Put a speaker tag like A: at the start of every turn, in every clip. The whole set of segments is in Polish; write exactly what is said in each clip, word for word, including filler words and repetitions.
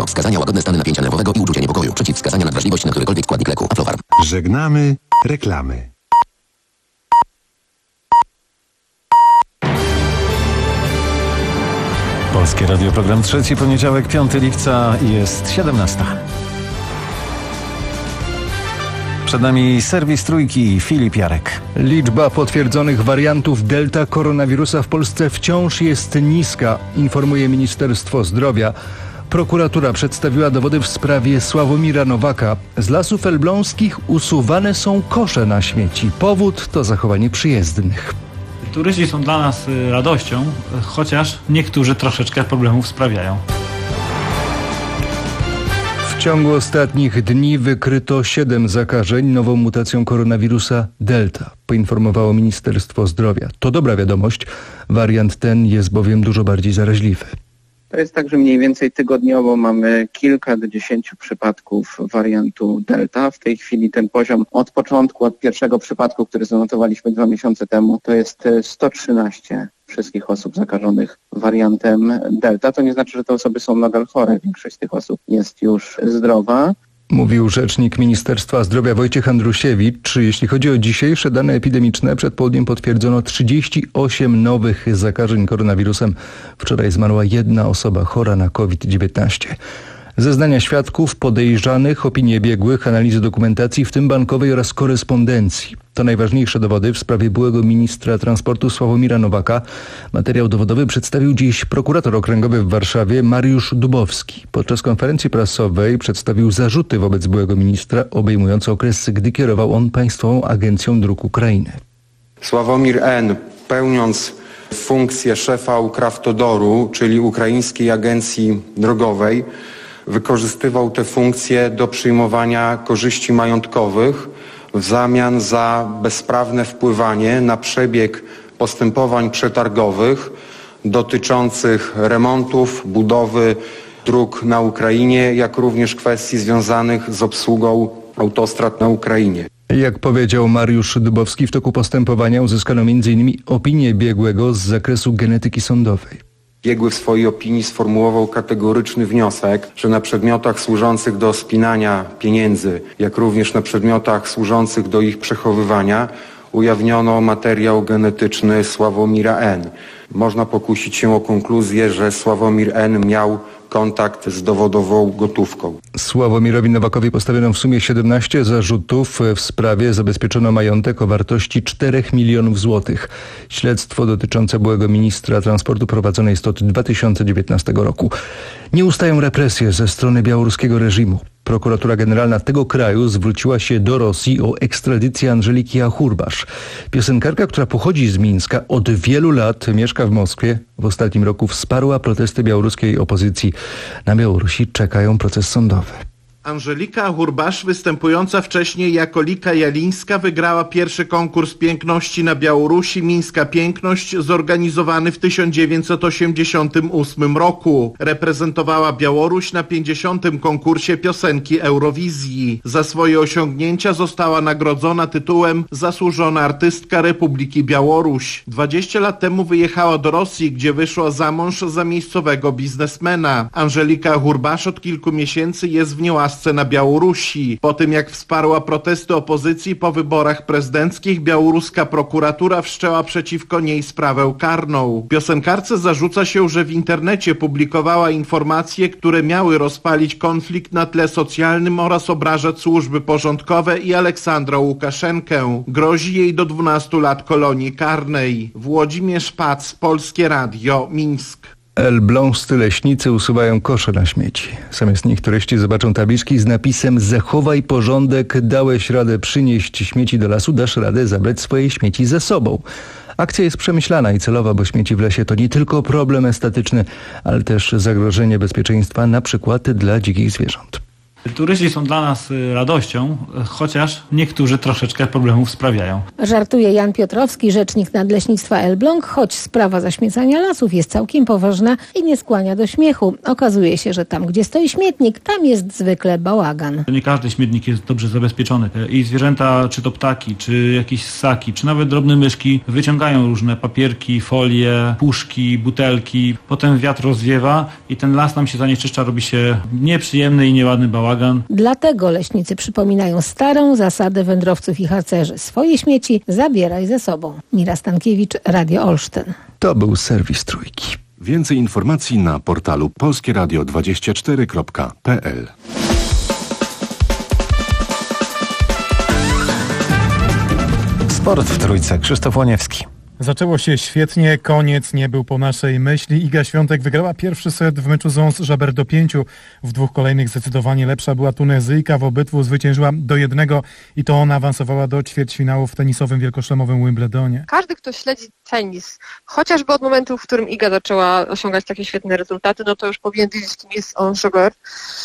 A: nadwrażliwego. Wskazania łagodne stany napięcia nerwowego i uczucie niepokoju. Przeciwwskazania nadwrażliwość na którykolwiek składnik leku. Aflofarm.
B: Żegnamy reklamy.
C: Polskie Radio, program trzeci, poniedziałek, piątego lipca, jest siedemnasta. Przed nami serwis Trójki, Filip Jarek.
D: Liczba potwierdzonych wariantów delta koronawirusa w Polsce wciąż jest niska, informuje Ministerstwo Zdrowia. Prokuratura przedstawiła dowody w sprawie Sławomira Nowaka. Z Lasów Elbląskich usuwane są kosze na śmieci. Powód to zachowanie przyjezdnych.
E: Turyści są dla nas radością, chociaż niektórzy troszeczkę problemów sprawiają.
D: W ciągu ostatnich dni wykryto siedem zakażeń nową mutacją koronawirusa Delta, poinformowało Ministerstwo Zdrowia. To dobra wiadomość, wariant ten jest bowiem dużo bardziej zaraźliwy.
F: To jest tak, że mniej więcej tygodniowo mamy kilka do dziesięciu przypadków wariantu Delta. W tej chwili ten poziom od początku, od pierwszego przypadku, który zanotowaliśmy dwa miesiące temu, to jest sto trzynaście wszystkich osób zakażonych wariantem Delta. To nie znaczy, że te osoby są nadal chore. Większość z tych osób jest już zdrowa.
D: Mówił rzecznik Ministerstwa Zdrowia Wojciech Andrusiewicz. Jeśli chodzi o dzisiejsze dane epidemiczne, przed południem potwierdzono trzydzieści osiem nowych zakażeń koronawirusem. Wczoraj zmarła jedna osoba chora na kowid dziewiętnaście. Zeznania świadków, podejrzanych, opinie biegłych, analizy dokumentacji, w tym bankowej oraz korespondencji. To najważniejsze dowody w sprawie byłego ministra transportu Sławomira Nowaka. Materiał dowodowy przedstawił dziś prokurator okręgowy w Warszawie Mariusz Dubowski. Podczas konferencji prasowej przedstawił zarzuty wobec byłego ministra obejmujące okres, gdy kierował on Państwową Agencją Dróg Ukrainy.
G: Sławomir N., pełniąc funkcję szefa Ukrawtodoru, czyli Ukraińskiej Agencji Drogowej, wykorzystywał te funkcje do przyjmowania korzyści majątkowych w zamian za bezprawne wpływanie na przebieg postępowań przetargowych dotyczących remontów, budowy dróg na Ukrainie, jak również kwestii związanych z obsługą autostrad na Ukrainie.
D: Jak powiedział Mariusz Dubowski, w toku postępowania uzyskano między innymi opinię biegłego z zakresu genetyki sądowej.
G: Biegły w swojej opinii sformułował kategoryczny wniosek, że na przedmiotach służących do spinania pieniędzy, jak również na przedmiotach służących do ich przechowywania ujawniono materiał genetyczny Sławomira N. Można pokusić się o konkluzję, że Sławomir N. miał kontakt z dowodową gotówką.
D: Sławomirowi Nowakowi postawiono w sumie siedemnaście zarzutów. W sprawie zabezpieczono majątek o wartości czterech milionów złotych. Śledztwo dotyczące byłego ministra transportu prowadzone jest od dwa tysiące dziewiętnastego roku. Nie ustają represje ze strony białoruskiego reżimu. Prokuratura Generalna tego kraju zwróciła się do Rosji o ekstradycję Andżeliki Hurbasz. Piosenkarka, która pochodzi z Mińska, od wielu lat mieszka w Moskwie. W ostatnim roku wsparła protesty białoruskiej opozycji. Na Białorusi czekają proces sądowy.
H: Andżelika Hurbasz, występująca wcześniej jako Lika Jalińska, wygrała pierwszy konkurs piękności na Białorusi Mińska Piękność, zorganizowany w tysiąc dziewięćset osiemdziesiątym ósmym roku. Reprezentowała Białoruś na pięćdziesiątym konkursie piosenki Eurowizji. Za swoje osiągnięcia została nagrodzona tytułem Zasłużona Artystka Republiki Białoruś. dwadzieścia lat temu wyjechała do Rosji, gdzie wyszła za mąż za miejscowego biznesmena. Andżelika Hurbasz od kilku miesięcy jest w niełasce na Białorusi. Po tym, jak wsparła protesty opozycji po wyborach prezydenckich, białoruska prokuratura wszczęła przeciwko niej sprawę karną. Piosenkarce zarzuca się, że w internecie publikowała informacje, które miały rozpalić konflikt na tle socjalnym oraz obrażać służby porządkowe i Aleksandra Łukaszenkę. Grozi jej do dwunastu lat kolonii karnej. Włodzimierz Pac, Polskie Radio, Mińsk.
D: Elbląscy leśnicy usuwają kosze na śmieci. Zamiast nich turyści zobaczą tabliczki z napisem „Zachowaj porządek, dałeś radę przynieść śmieci do lasu, dasz radę zabrać swoje śmieci ze sobą”. Akcja jest przemyślana i celowa, bo śmieci w lesie to nie tylko problem estetyczny, ale też zagrożenie bezpieczeństwa, na przykład dla dzikich zwierząt.
E: Turyści są dla nas radością, chociaż niektórzy troszeczkę problemów sprawiają.
I: Żartuje Jan Piotrowski, rzecznik Nadleśnictwa Elbląg, choć sprawa zaśmiecania lasów jest całkiem poważna i nie skłania do śmiechu. Okazuje się, że tam, gdzie stoi śmietnik, tam jest zwykle bałagan.
E: Nie każdy śmietnik jest dobrze zabezpieczony i zwierzęta, czy to ptaki, czy jakieś ssaki, czy nawet drobne myszki wyciągają różne papierki, folie, puszki, butelki. Potem wiatr rozwiewa i ten las nam się zanieczyszcza, robi się nieprzyjemny i nieładny bałagan.
I: Dlatego leśnicy przypominają starą zasadę wędrowców i harcerzy. Swoje śmieci zabieraj ze sobą. Mira Stankiewicz, Radio Olsztyn.
D: To był serwis Trójki.
B: Więcej informacji na portalu polskie radio dwadzieścia cztery kropka p l.
C: Sport w Trójce. Krzysztof Łoniewski.
J: Zaczęło się świetnie, koniec nie był po naszej myśli. Iga Świątek wygrała pierwszy set w meczu z Ons Żaber do pięciu. W dwóch kolejnych zdecydowanie lepsza była Tunezyjka. W obydwu zwyciężyła do jednego i to ona awansowała do ćwierćfinału w tenisowym wielkoszlemowym Wimbledonie.
K: Każdy, kto śledzi tenis, chociażby od momentu, w którym Iga zaczęła osiągać takie świetne rezultaty, no to już powinien wiedzieć, kim jest Ons Żaber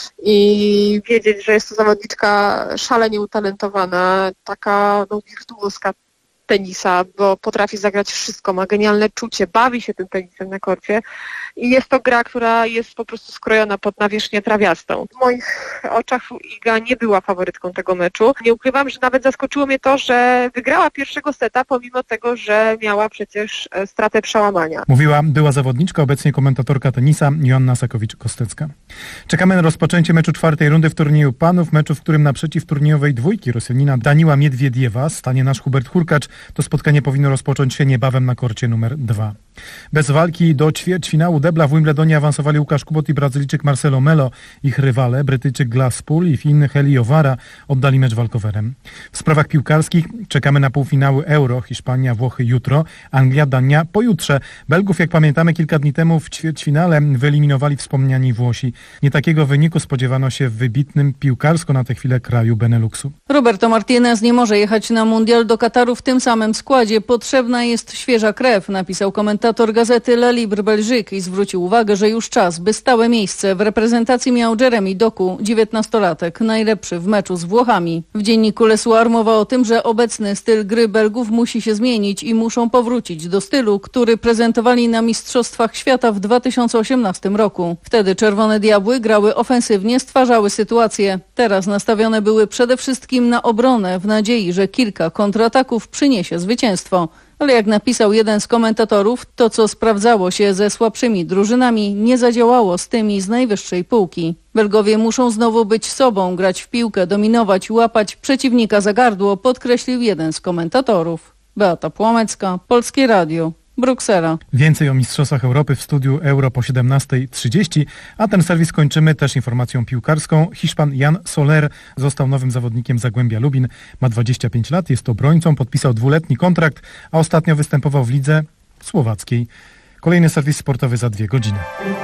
K: i wiedzieć, że jest to zawodniczka szalenie utalentowana, taka no, wirtuoska tenisa, bo potrafi zagrać wszystko, ma genialne czucie, bawi się tym tenisem na korcie i jest to gra, która jest po prostu skrojona pod nawierzchnię trawiastą. W moich oczach Iga nie była faworytką tego meczu. Nie ukrywam, że nawet zaskoczyło mnie to, że wygrała pierwszego seta, pomimo tego, że miała przecież stratę przełamania.
J: Mówiła była zawodniczka, obecnie komentatorka tenisa Joanna Sakowicz-Kostecka. Czekamy na rozpoczęcie meczu czwartej rundy w turnieju panów, meczu, w którym naprzeciw turniejowej dwójki Rosjanina Daniła Miedwiediewa stanie nasz Hubert Hurkacz. To spotkanie powinno rozpocząć się niebawem na korcie numer dwa. Bez walki do ćwierćfinału debla w Wimbledonie awansowali Łukasz Kubot i Brazylijczyk Marcelo Melo. Ich rywale, Brytyjczyk Glasspool i Fin Heli Owara, oddali mecz walkowerem. W sprawach piłkarskich czekamy na półfinały Euro. Hiszpania, Włochy jutro, Anglia, Dania pojutrze. Belgów, jak pamiętamy, kilka dni temu w ćwierćfinale wyeliminowali wspomniani Włosi. Nie takiego wyniku spodziewano się w wybitnym piłkarsko na tę chwilę kraju Beneluxu.
L: Roberto Martinez nie może jechać na mundial do Kataru w tym samym składzie. Potrzebna jest świeża krew, napisał komentator gazety Le Libre Belgique i zwrócił uwagę, że już czas, by stałe miejsce w reprezentacji miał Jeremy Doku, dziewiętnastolatek, najlepszy w meczu z Włochami. W dzienniku Le Soir mowa o tym, że obecny styl gry Belgów musi się zmienić i muszą powrócić do stylu, który prezentowali na Mistrzostwach Świata w dwa tysiące osiemnastym roku. Wtedy Czerwone Diabły grały ofensywnie, stwarzały sytuację. Teraz nastawione były przede wszystkim na obronę w nadziei, że kilka kontrataków przyniesie zwycięstwo. Ale jak napisał jeden z komentatorów, to co sprawdzało się ze słabszymi drużynami nie zadziałało z tymi z najwyższej półki. Belgowie muszą znowu być sobą, grać w piłkę, dominować, łapać przeciwnika za gardło, podkreślił jeden z komentatorów. Beata Płomecka, Polskie Radio. Bruksela.
J: Więcej o Mistrzostwach Europy w studiu Euro po siedemnasta trzydzieści, a ten serwis kończymy też informacją piłkarską. Hiszpan Jan Soler został nowym zawodnikiem Zagłębia Lubin. Ma dwadzieścia pięć lat, jest obrońcą, podpisał dwuletni kontrakt, a ostatnio występował w lidze słowackiej. Kolejny serwis sportowy za dwie godziny.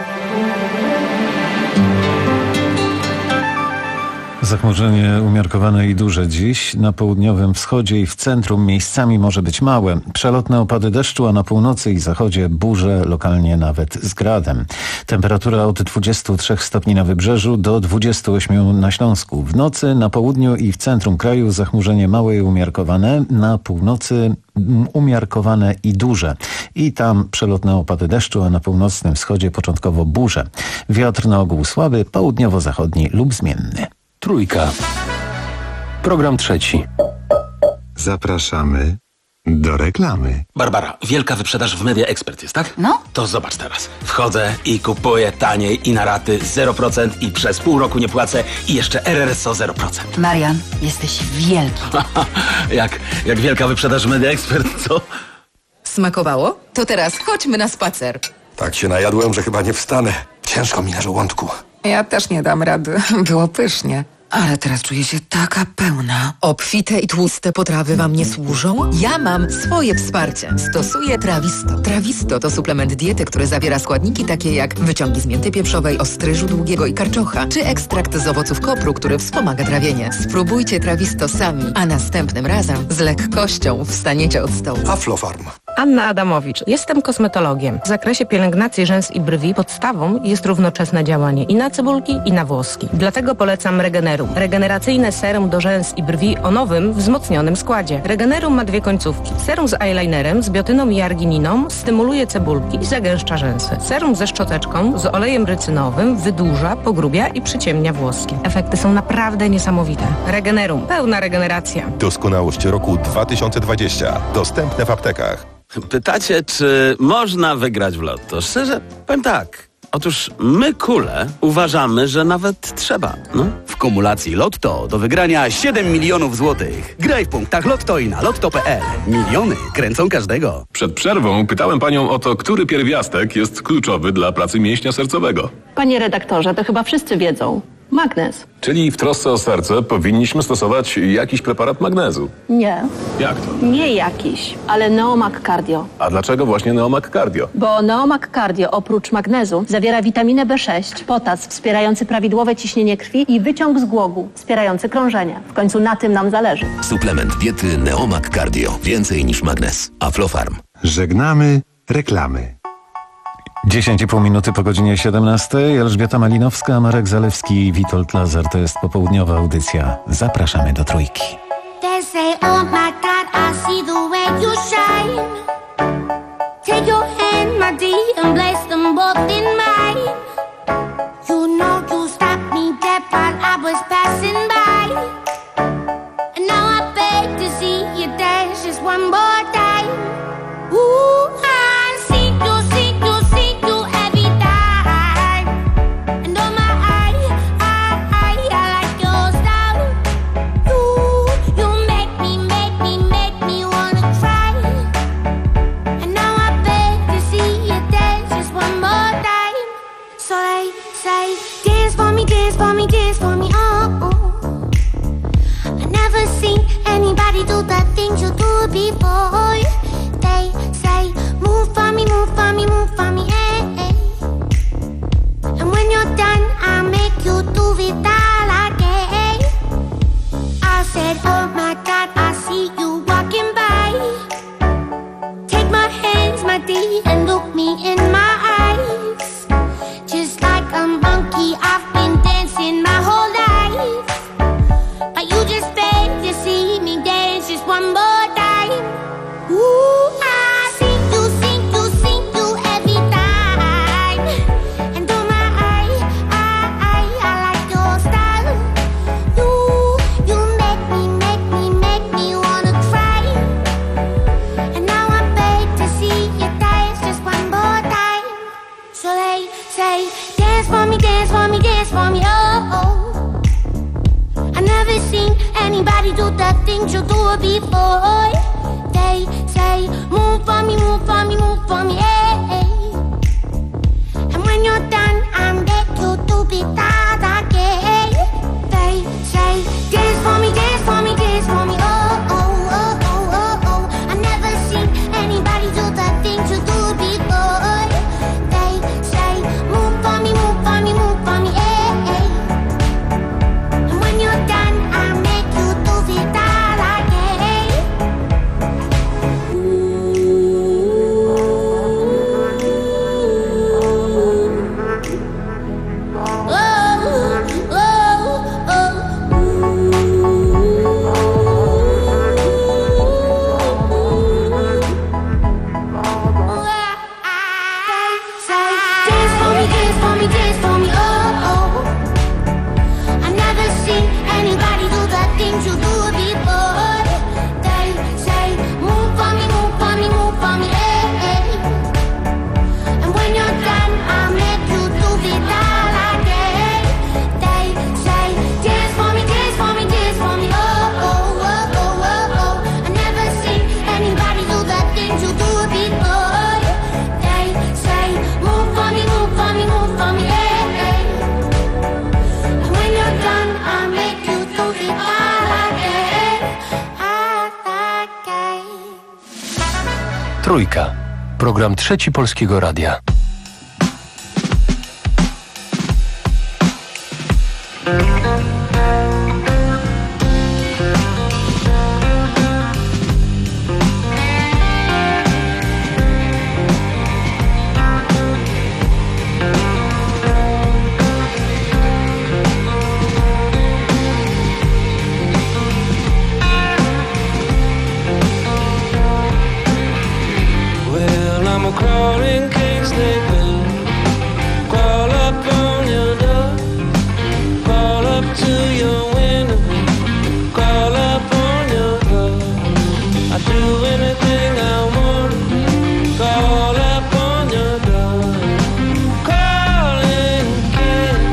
C: Zachmurzenie umiarkowane i duże dziś. Na południowym wschodzie i w centrum miejscami może być małe. Przelotne opady deszczu, a na północy i zachodzie burze, lokalnie nawet z gradem. Temperatura od dwudziestu trzech stopni na wybrzeżu do dwudziestu ośmiu na Śląsku. W nocy na południu i w centrum kraju zachmurzenie małe i umiarkowane. Na północy umiarkowane i duże. I tam przelotne opady deszczu, a na północnym wschodzie początkowo burze. Wiatr na ogół słaby, południowo-zachodni lub zmienny.
A: Trójka. Program trzeci.
B: Zapraszamy do reklamy.
M: Barbara, wielka wyprzedaż w Media Expert jest, tak?
N: No.
M: To zobacz teraz. Wchodzę i kupuję taniej i na raty zero procent i przez pół roku nie płacę i jeszcze R R S O zero procent.
N: Marian, jesteś wielki.
M: jak, jak wielka wyprzedaż w Media Expert, co?
N: Smakowało? To teraz chodźmy na spacer.
O: Tak się najadłem, że chyba nie wstanę. Ciężko mi na żołądku.
P: Ja też nie dam rady. Było pysznie. Ale teraz czuję się taka pełna.
Q: Obfite i tłuste potrawy wam nie służą? Ja mam swoje wsparcie. Stosuję Trawisto. Trawisto to suplement diety, który zawiera składniki takie jak wyciągi z mięty pieprzowej, ostryżu długiego i karczocha, czy ekstrakt z owoców kopru, który wspomaga trawienie. Spróbujcie Trawisto sami, a następnym razem z lekkością wstaniecie od stołu.
O: Aflofarm.
R: Anna Adamowicz. Jestem kosmetologiem. W zakresie pielęgnacji rzęs i brwi podstawą jest równoczesne działanie i na cebulki, i na włoski. Dlatego polecam Regenerum. Regeneracyjne serum do rzęs i brwi o nowym, wzmocnionym składzie. Regenerum ma dwie końcówki. Serum z eyelinerem, z biotyną i argininą stymuluje cebulki i zagęszcza rzęsy. Serum ze szczoteczką, z olejem rycynowym wydłuża, pogrubia i przyciemnia włoski. Efekty są naprawdę niesamowite. Regenerum. Pełna regeneracja.
S: Doskonałość roku dwa tysiące dwadzieścia. Dostępne w aptekach.
M: Pytacie, czy można wygrać w lotto? Szczerze, powiem tak. Otóż my, kule, uważamy, że nawet trzeba. No.
T: W kumulacji Lotto do wygrania siedem milionów złotych. Graj w punktach Lotto i na lotto kropka pe el. Miliony kręcą każdego.
U: Przed przerwą pytałem panią o to, który pierwiastek jest kluczowy dla pracy mięśnia sercowego.
V: Panie redaktorze, to chyba wszyscy wiedzą. Magnez.
U: Czyli w trosce o serce powinniśmy stosować jakiś preparat magnezu.
V: Nie.
U: Jak to?
V: Nie jakiś, ale Neomag Cardio.
U: A dlaczego właśnie Neomag Cardio?
V: Bo Neomag Cardio oprócz magnezu zawiera witaminę B sześć, potas wspierający prawidłowe ciśnienie krwi i wyciąg z głogu wspierający krążenie. W końcu na tym nam zależy.
A: Suplement diety Neomag Cardio. Więcej niż magnez. Aflofarm.
B: Żegnamy reklamy.
C: dziesięć i pół minuty po godzinie siedemnastej. Elżbieta Malinowska, Marek Zalewski i Witold Lazar. To jest popołudniowa audycja. Zapraszamy do Trójki.
W: They say, oh my God, I see the way you shine. Take your hand, my dear, and place them both in mine. You know you stopped me dead while I was passing by. And now I beg to see you dance just one more time. Ooh, I see you, see you, see you every time. And oh my, I, I, I, I like your style. You, you make me, make me, make me wanna cry. And now I beg to see you dance just one more time. So they say, dance for me, dance for me, dance for me, oh, oh. I never seen anybody do the things you do before. They say, move for me, move for me, move for me, eh, eh. And when you're done, I'll make you do it all again. I said, oh my God, I see you walking by. Take my hands, my dear, and look me in my eyes. Just like a monkey, I've been dancing my whole life. But you just beg to see me dance just one more time. Ooh, I see you, see you, see you every time. And oh my, I, I, I, I like your style. You, you make me, make me, make me wanna cry. And now I beg to see you dance just one more time. So they say, dance for me, dance for me, dance for me, oh, oh. I never seen anybody do the things you do before. They say, move for me, move for me, move for me, eh, eh. And when you're done, I'll make you do it all again. They say, dance for me, dance for me, dance for me, oh, oh, oh, oh, oh, oh. I never seen anybody do the things you do before. They say, move for me, move for me, move for me, eh, eh. And when you're done, I'll make you do it all again.
X: Trójka. Program Trzeci Polskiego Radia.
E: up to your window, crawl up on your door. I'd do anything I want, crawl up on your door. Calling again.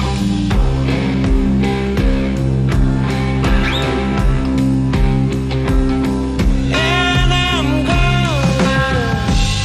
E: And I'm gone.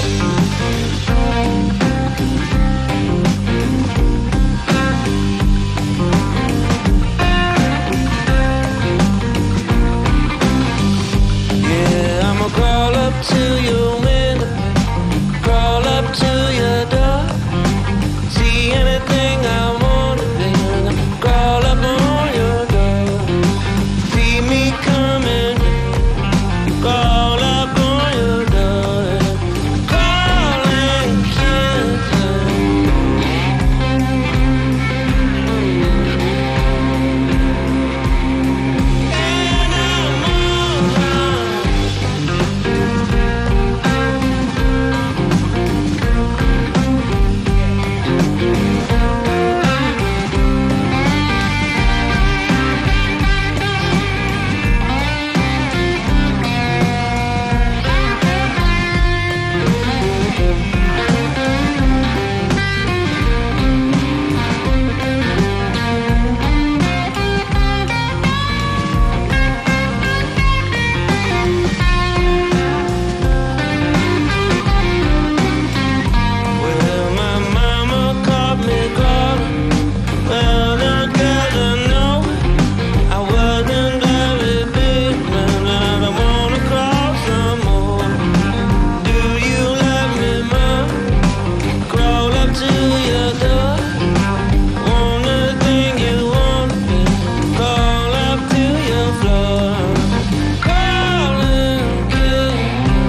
E: Yeah, I'ma crawl up to your window, crawl up to your door. See anything I want to be, crawl up on your door. See me coming, crawl up on your door. Calling Kansas. And I'm all around. Well, my mama caught me crawling. Well, the girls I know I wasn't very big, and I wanna crawl some more. Do you love me, Mom? Crawl up to your door. Wanna thing you want me, crawl up to your floor. Calling again.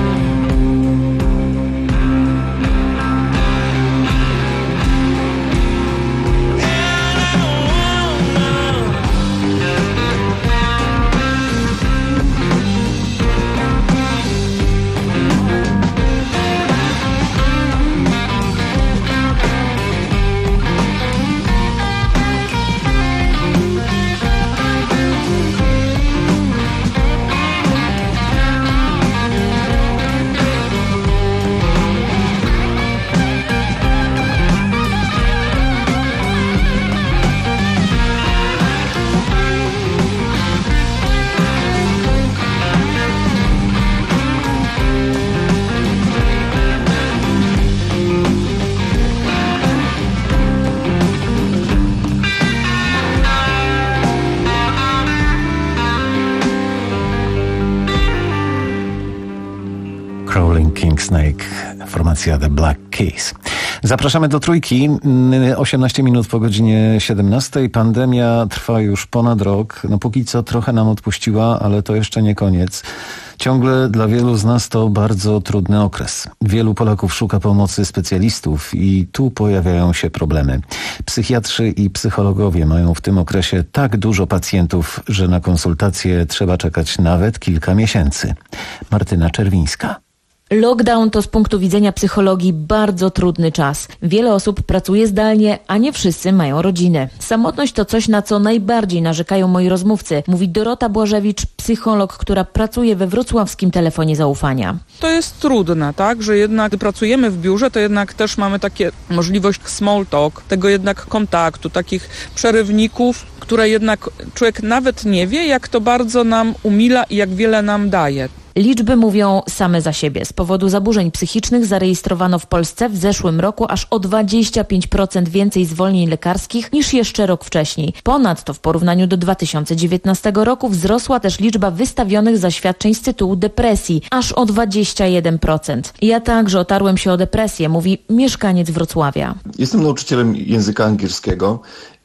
C: Crawling King Snake, formacja The Black Keys. Zapraszamy do Trójki. osiemnaście minut po godzinie siedemnastej. Pandemia trwa już ponad rok. No póki co trochę nam odpuściła, ale to jeszcze nie koniec. Ciągle dla wielu z nas to bardzo trudny okres. Wielu Polaków szuka pomocy specjalistów i tu pojawiają się problemy. Psychiatrzy i psychologowie mają w tym okresie tak dużo pacjentów, że na konsultacje trzeba czekać nawet kilka miesięcy. Martyna Czerwińska.
F: Lockdown to z punktu widzenia psychologii bardzo trudny czas. Wiele osób pracuje zdalnie, a nie wszyscy mają rodziny. Samotność to coś, na co najbardziej narzekają moi rozmówcy, mówi Dorota Błażewicz, psycholog, która pracuje we wrocławskim telefonie zaufania.
G: To jest trudne, tak, że jednak gdy pracujemy w biurze, to jednak też mamy takie możliwość small talk, tego jednak kontaktu, takich przerywników, które jednak człowiek nawet nie wie, jak to bardzo nam umila i jak wiele nam daje.
F: Liczby mówią same za siebie. Z powodu zaburzeń psychicznych zarejestrowano w Polsce w zeszłym roku aż o dwadzieścia pięć procent więcej zwolnień lekarskich niż jeszcze rok wcześniej. Ponadto w porównaniu do dwa tysiące dziewiętnastego roku wzrosła też liczba wystawionych zaświadczeń z tytułu depresji, aż o dwadzieścia jeden procent. Ja także otarłem się o depresję, mówi mieszkaniec Wrocławia.
H: Jestem nauczycielem języka angielskiego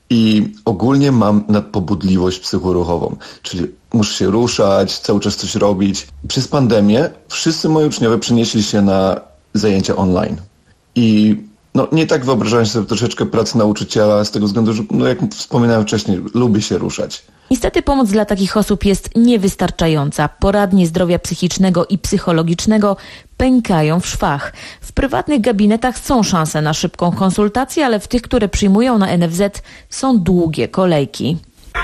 H: i ogólnie mam nadpobudliwość psychoruchową, czyli muszę się ruszać, cały czas coś robić. Przez pandemię wszyscy moi uczniowie przenieśli się na zajęcia online. I no, nie tak wyobrażałem sobie troszeczkę pracy nauczyciela z tego względu, że no, jak wspominałem wcześniej, lubię się ruszać.
F: Niestety pomoc dla takich osób jest niewystarczająca. Poradnie zdrowia psychicznego i psychologicznego pękają w szwach. W prywatnych gabinetach są szanse na szybką konsultację, ale w tych, które przyjmują na N F Z, są długie kolejki.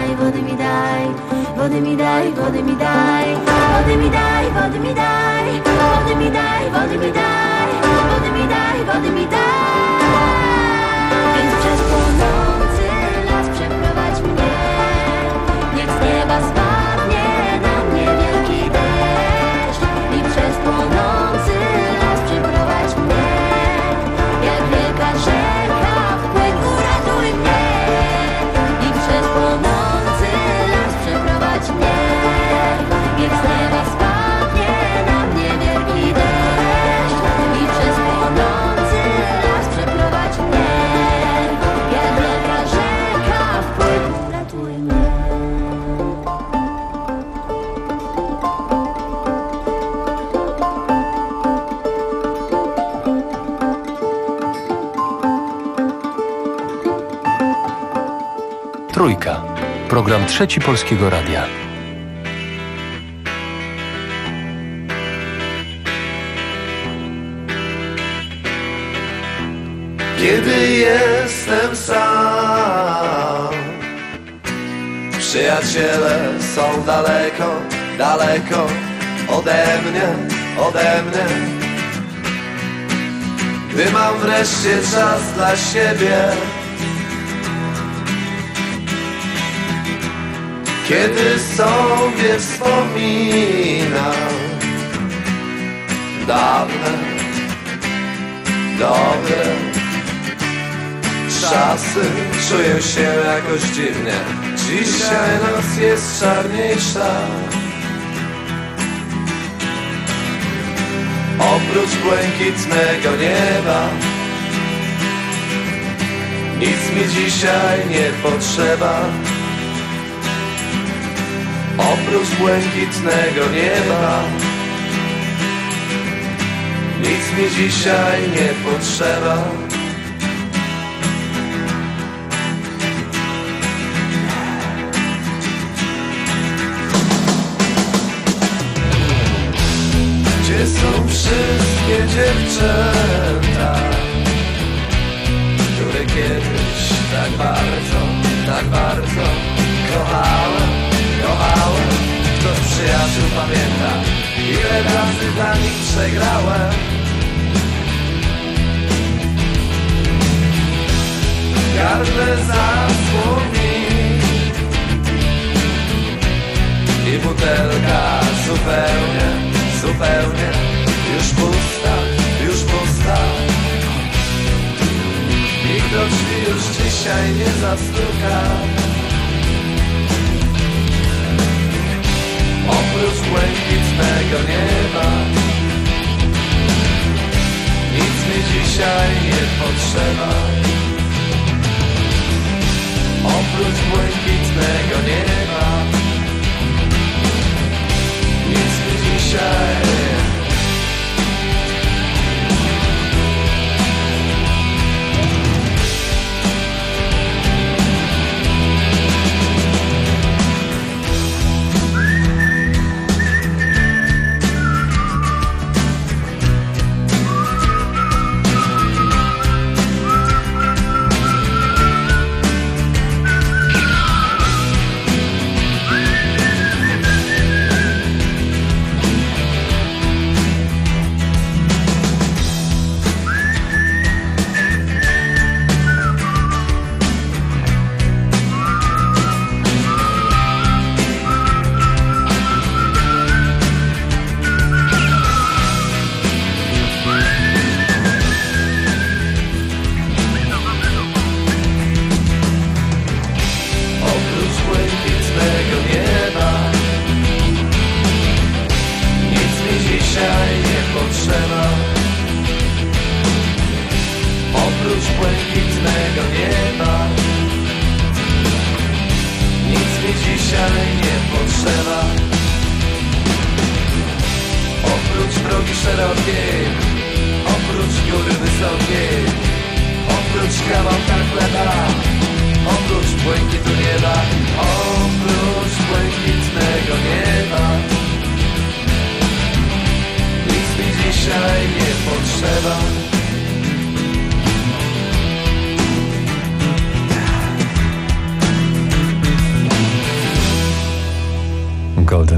W: wody mi daj, wody mi daj, wody mi daj, wody mi daj, wody mi daj, wody mi daj, wody mi daj, wody mi daj. Więc przez płonący las przeprowadź mnie, niech z nieba spadnie na mnie wielki deszcz. I przez płonący las przeprowadź mnie, jak wielka rzeka wpływ, uratuj mnie. I przez płonący las przeprowadź mnie, niech z nieba spadnie na mnie wielki deszcz. I przez płonący las przeprowadź mnie, jak wielka rzeka wpływ, uratuj mnie.
X: Trójka. Program Trzeci Polskiego Radia.
J: Kiedy jestem sam, przyjaciele są daleko, daleko ode mnie, ode mnie. Gdy mam wreszcie czas dla siebie, kiedy sobie wspominam dawne, dobre czasy, czuję się jakoś dziwnie. Dzisiaj noc jest czarniejsza. Oprócz błękitnego nieba nic mi dzisiaj nie potrzeba. Oprócz błękitnego nieba nic mi dzisiaj nie potrzeba. Gdzie są wszystkie dziewczęta, które kiedyś tak bardzo, tak bardzo kochałem, kochałem? Kto z przyjaciół pamięta, ile razy dla nich przegrałem? Gardle zasłon mi i butelka zupełnie, zupełnie już pusta, już pusta. Nikt do drzwi już dzisiaj nie zastuka. Oprócz błękitnego nieba nic mi dzisiaj nie potrzeba. Oprócz błękitnego nieba nic mi dzisiaj.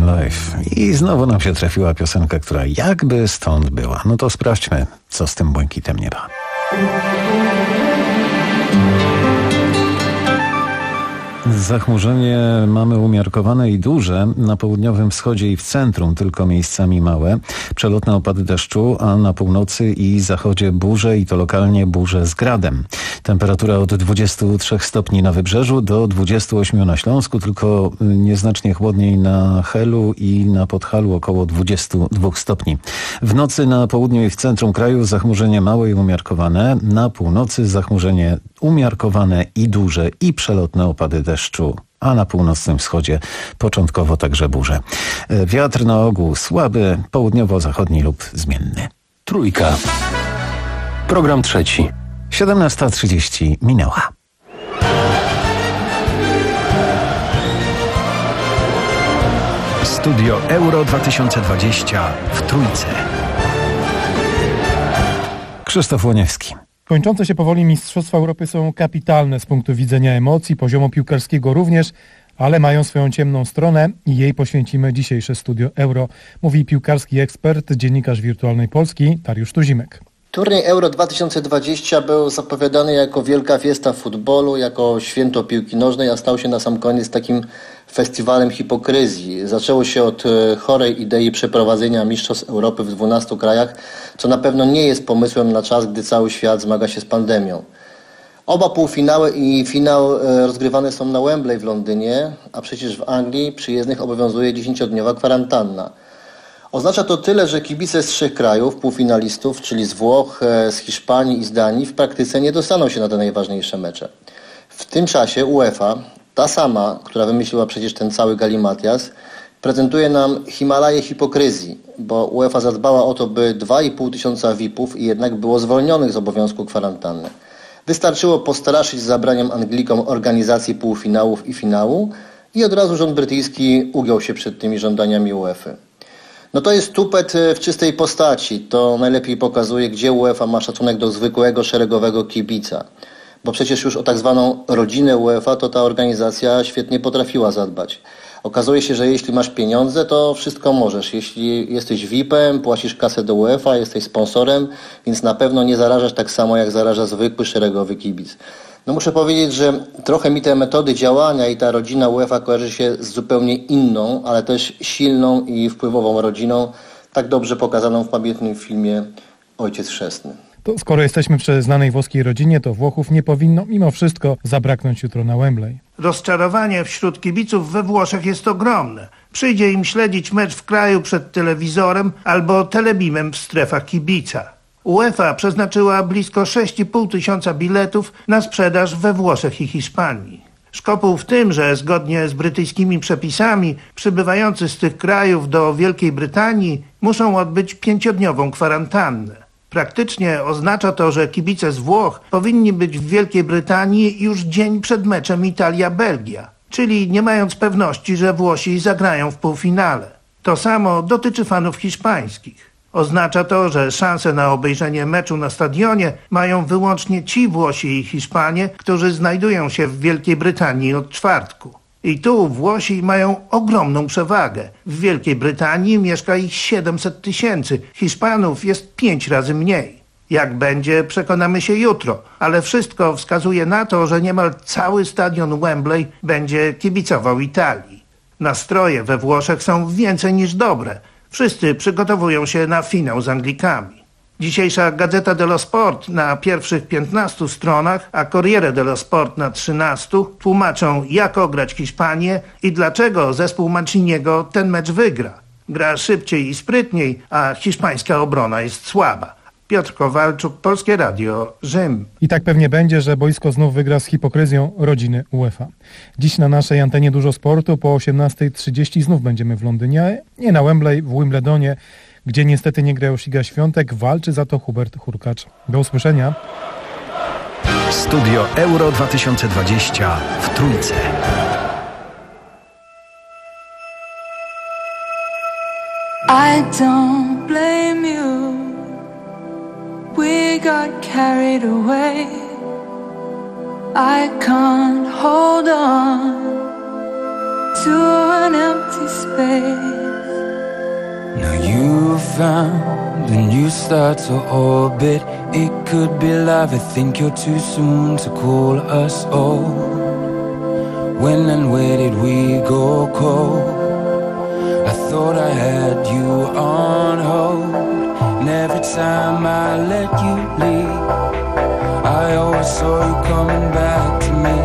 C: American Life. I znowu nam się trafiła piosenka, która jakby stąd była. No to sprawdźmy, co z tym błękitem nieba. Zachmurzenie mamy umiarkowane i duże. Na południowym wschodzie i w centrum tylko miejscami małe. Przelotne opady deszczu, a na północy i zachodzie burze i to lokalnie burze z gradem. Temperatura od dwudziestu trzech stopni na wybrzeżu do dwudziestu ośmiu na Śląsku, tylko nieznacznie chłodniej na Helu i na Podhalu około dwudziestu dwóch stopni. W nocy na południu i w centrum kraju zachmurzenie małe i umiarkowane. Na północy zachmurzenie umiarkowane i duże i przelotne opady deszczu, a na północnym wschodzie początkowo także burze. Wiatr na ogół słaby, południowo-zachodni lub zmienny.
X: Trójka. Program trzeci.
C: siedemnasta trzydzieści minęła.
N: Studio Euro dwa tysiące dwadzieścia w Trójce.
C: Krzysztof Łoniewski.
O: Kończące się powoli Mistrzostwa Europy są kapitalne z punktu widzenia emocji, poziomu piłkarskiego również, ale mają swoją ciemną stronę i jej poświęcimy dzisiejsze Studio Euro, mówi piłkarski ekspert, dziennikarz Wirtualnej Polski Dariusz Tuzimek.
P: Turniej Euro dwa tysiące dwadzieścia był zapowiadany jako wielka fiesta futbolu, jako święto piłki nożnej, a stał się na sam koniec takim festiwalem hipokryzji. Zaczęło się od chorej idei przeprowadzenia Mistrzostw Europy w dwunastu krajach, co na pewno nie jest pomysłem na czas, gdy cały świat zmaga się z pandemią. Oba półfinały i finał rozgrywane są na Wembley w Londynie, a przecież w Anglii przyjezdnych obowiązuje dziesięciodniowa kwarantanna. Oznacza to tyle, że kibice z trzech krajów, półfinalistów, czyli z Włoch, z Hiszpanii i z Danii, w praktyce nie dostaną się na te najważniejsze mecze. W tym czasie UEFA, ta sama, która wymyśliła przecież ten cały galimatias, prezentuje nam Himalaje hipokryzji, bo UEFA zadbała o to, by dwa i pół tysiąca V I P ów i jednak było zwolnionych z obowiązku kwarantanny. Wystarczyło postraszyć z zabraniem Anglikom organizacji półfinałów i finału i od razu rząd brytyjski ugiął się przed tymi żądaniami UEFA. No to jest tupet w czystej postaci. To najlepiej pokazuje, gdzie UEFA ma szacunek do zwykłego, szeregowego kibica. Bo przecież już o tak zwaną rodzinę UEFA to ta organizacja świetnie potrafiła zadbać. Okazuje się, że jeśli masz pieniądze, to wszystko możesz. Jeśli jesteś V I P em, płacisz kasę do UEFA, jesteś sponsorem, więc na pewno nie zarażasz tak samo, jak zaraża zwykły, szeregowy kibic. No muszę powiedzieć, że trochę mi te metody działania i ta rodzina UEFA kojarzy się z zupełnie inną, ale też silną i wpływową rodziną, tak dobrze pokazaną w pamiętnym filmie Ojciec Chrzestny.
O: To skoro jesteśmy przy znanej włoskiej rodzinie, to Włochów nie powinno mimo wszystko zabraknąć jutro na Wembley.
Q: Rozczarowanie wśród kibiców we Włoszech jest ogromne. Przyjdzie im śledzić mecz w kraju przed telewizorem albo telebimem w strefach kibica. UEFA przeznaczyła blisko sześć i pół tysiąca biletów na sprzedaż we Włoszech i Hiszpanii. Szkopuł w tym, że zgodnie z brytyjskimi przepisami przybywający z tych krajów do Wielkiej Brytanii muszą odbyć pięciodniową kwarantannę. Praktycznie oznacza to, że kibice z Włoch powinni być w Wielkiej Brytanii już dzień przed meczem Italia-Belgia, czyli nie mając pewności, że Włosi zagrają w półfinale. To samo dotyczy fanów hiszpańskich. Oznacza to, że szanse na obejrzenie meczu na stadionie mają wyłącznie ci Włosi i Hiszpanie, którzy znajdują się w Wielkiej Brytanii od czwartku. I tu Włosi mają ogromną przewagę. W Wielkiej Brytanii mieszka ich siedemset tysięcy, Hiszpanów jest pięć razy mniej. Jak będzie, przekonamy się jutro, ale wszystko wskazuje na to, że niemal cały stadion Wembley będzie kibicował Italii. Nastroje we Włoszech są więcej niż dobre. Wszyscy przygotowują się na finał z Anglikami. Dzisiejsza Gazzetta dello Sport na pierwszych piętnastu stronach, a Corriere dello Sport na trzynastu tłumaczą, jak ograć Hiszpanię i dlaczego zespół Manciniego ten mecz wygra. Gra szybciej i sprytniej, a hiszpańska obrona jest słaba. Piotr Kowalczuk, Polskie Radio, Rzym.
O: I tak pewnie będzie, że boisko znów wygra z hipokryzją rodziny UEFA. Dziś na naszej antenie dużo sportu, po osiemnasta trzydzieści znów będziemy w Londynie, nie na Wembley, w Wimbledonie, gdzie niestety nie gra już Iga Świątek, walczy za to Hubert Hurkacz. Do usłyszenia.
N: Studio Euro dwa tysiące dwadzieścia w Trójce.
R: I don't blame you. We got carried away. I can't hold on to an empty space.
M: found a new star to orbit. It could be love. I think you're too soon to call us old. When and where did we go cold? I thought I had you on hold, and every time I let you leave, I always saw you coming back to me.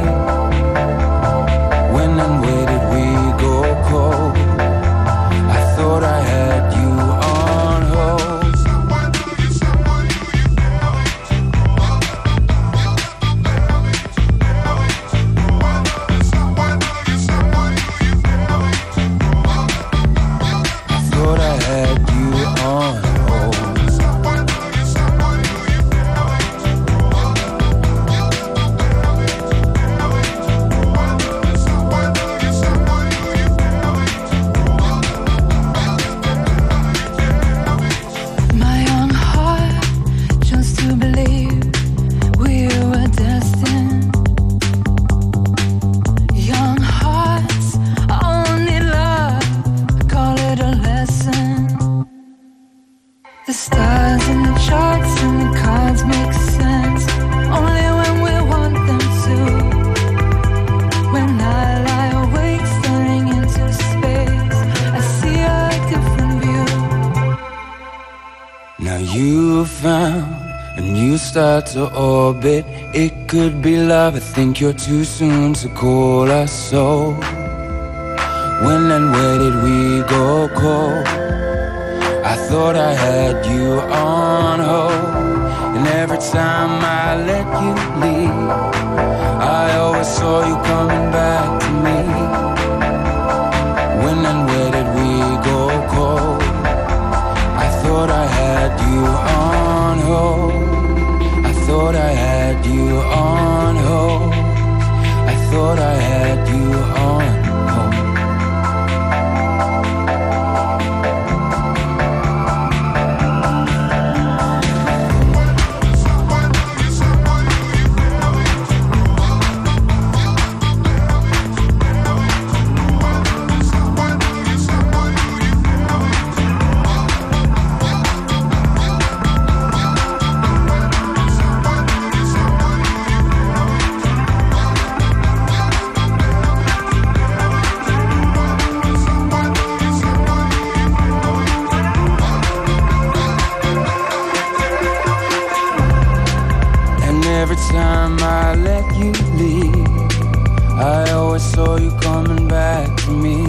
M: When and where did we go cold? I thought I had you on hold. I thought I had you on hold.
R: My own heart chose to believe we were destined. Young hearts only love, call it a lesson. The stars and the charts and the cards make sense only when we want them to. When I lie awake staring into space, I see a different view.
M: Now you found a new star to orbit. It could be love. I think you're too soon to call us so. When and where did we go cold? I thought I had you on hold, and every time I let you leave, I always saw you coming back to me. When and where did we go cold? I thought I had you on hold. I thought I had you on hold. I thought I had you on hold. And every time I let you leave, I always saw you coming back to me.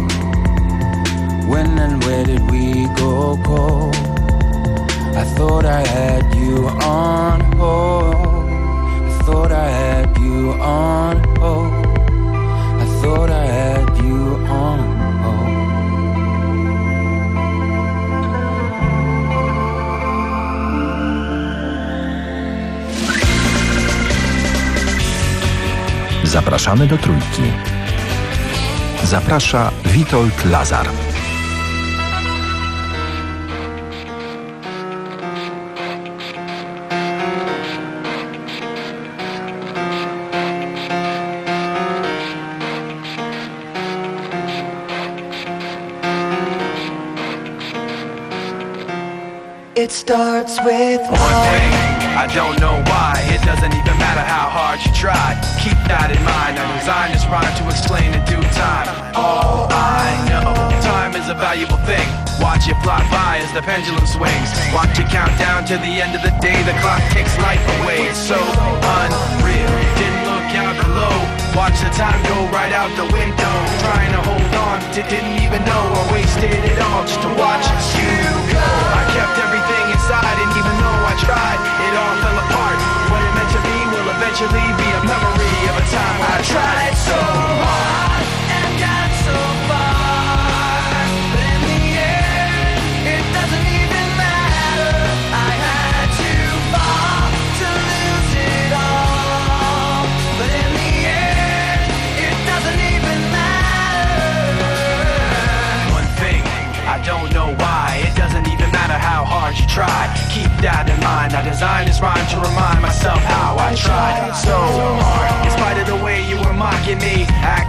M: When and where did we go cold? I thought I had you on hold. I thought I had you on hold. I thought I had you on hold.
N: Zapraszamy do Trójki. Zaprasza Witold Lazar.
J: It starts with one thing, I don't know why. It doesn't even matter how hard you try. Keep that in mind, I designed this rhyme to explain in due time. All I know, time is a valuable thing. Watch it fly by as the pendulum swings. Watch it count down to the end of the day. The clock takes life away, it's so unreal. Didn't look out below, watch the time go right out the window. Trying to hold on, didn't even know I wasted it all just to watch you go. I kept everything inside, and even though I tried, it all fell apart. What it meant to be will eventually be a memory of a time I tried so hard and got so far, but in the end, it doesn't even matter. I had to fall to lose it all, but in the end, it doesn't even matter. One thing, I don't know why, it doesn't even matter how hard you try. Keep that in mind, I designed this rhyme to remind myself how I tried so hard. In spite of the way you were mocking me, acting like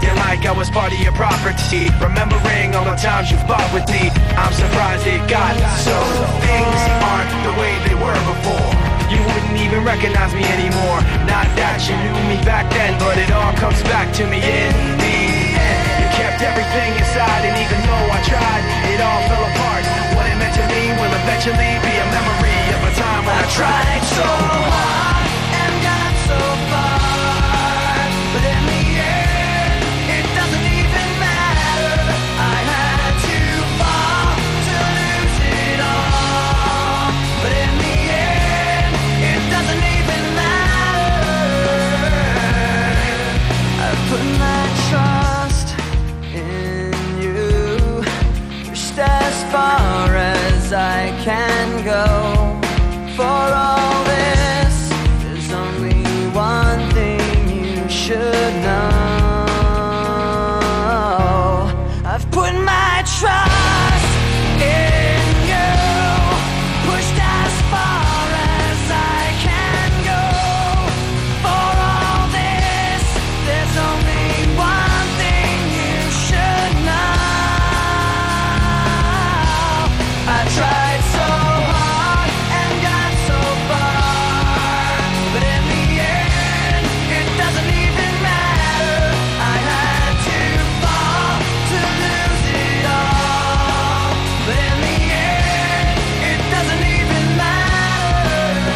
J: I was part of your property. Remembering all the times you fought with me, I'm surprised it got so. Things aren't the way they were before. You wouldn't even recognize me anymore. Not that you knew me back then, but it all comes back to me in the end. You kept everything inside, and even though I tried, it all fell apart. What it meant to me will eventually be a memory of a time when I tried so hard and got so far, but in the end, it doesn't even matter. I had to fall to lose it all, but in the end, it doesn't even matter. I put my trust in you, pushed as far as I can go. For all this, there's only one thing you should know. I've put my trust in you, pushed as far as I can go. For all this, there's only one thing you should know. I tried so hard and got so far, but in the end, it doesn't even matter. I had to fall to lose it all, but in the end, it doesn't even matter.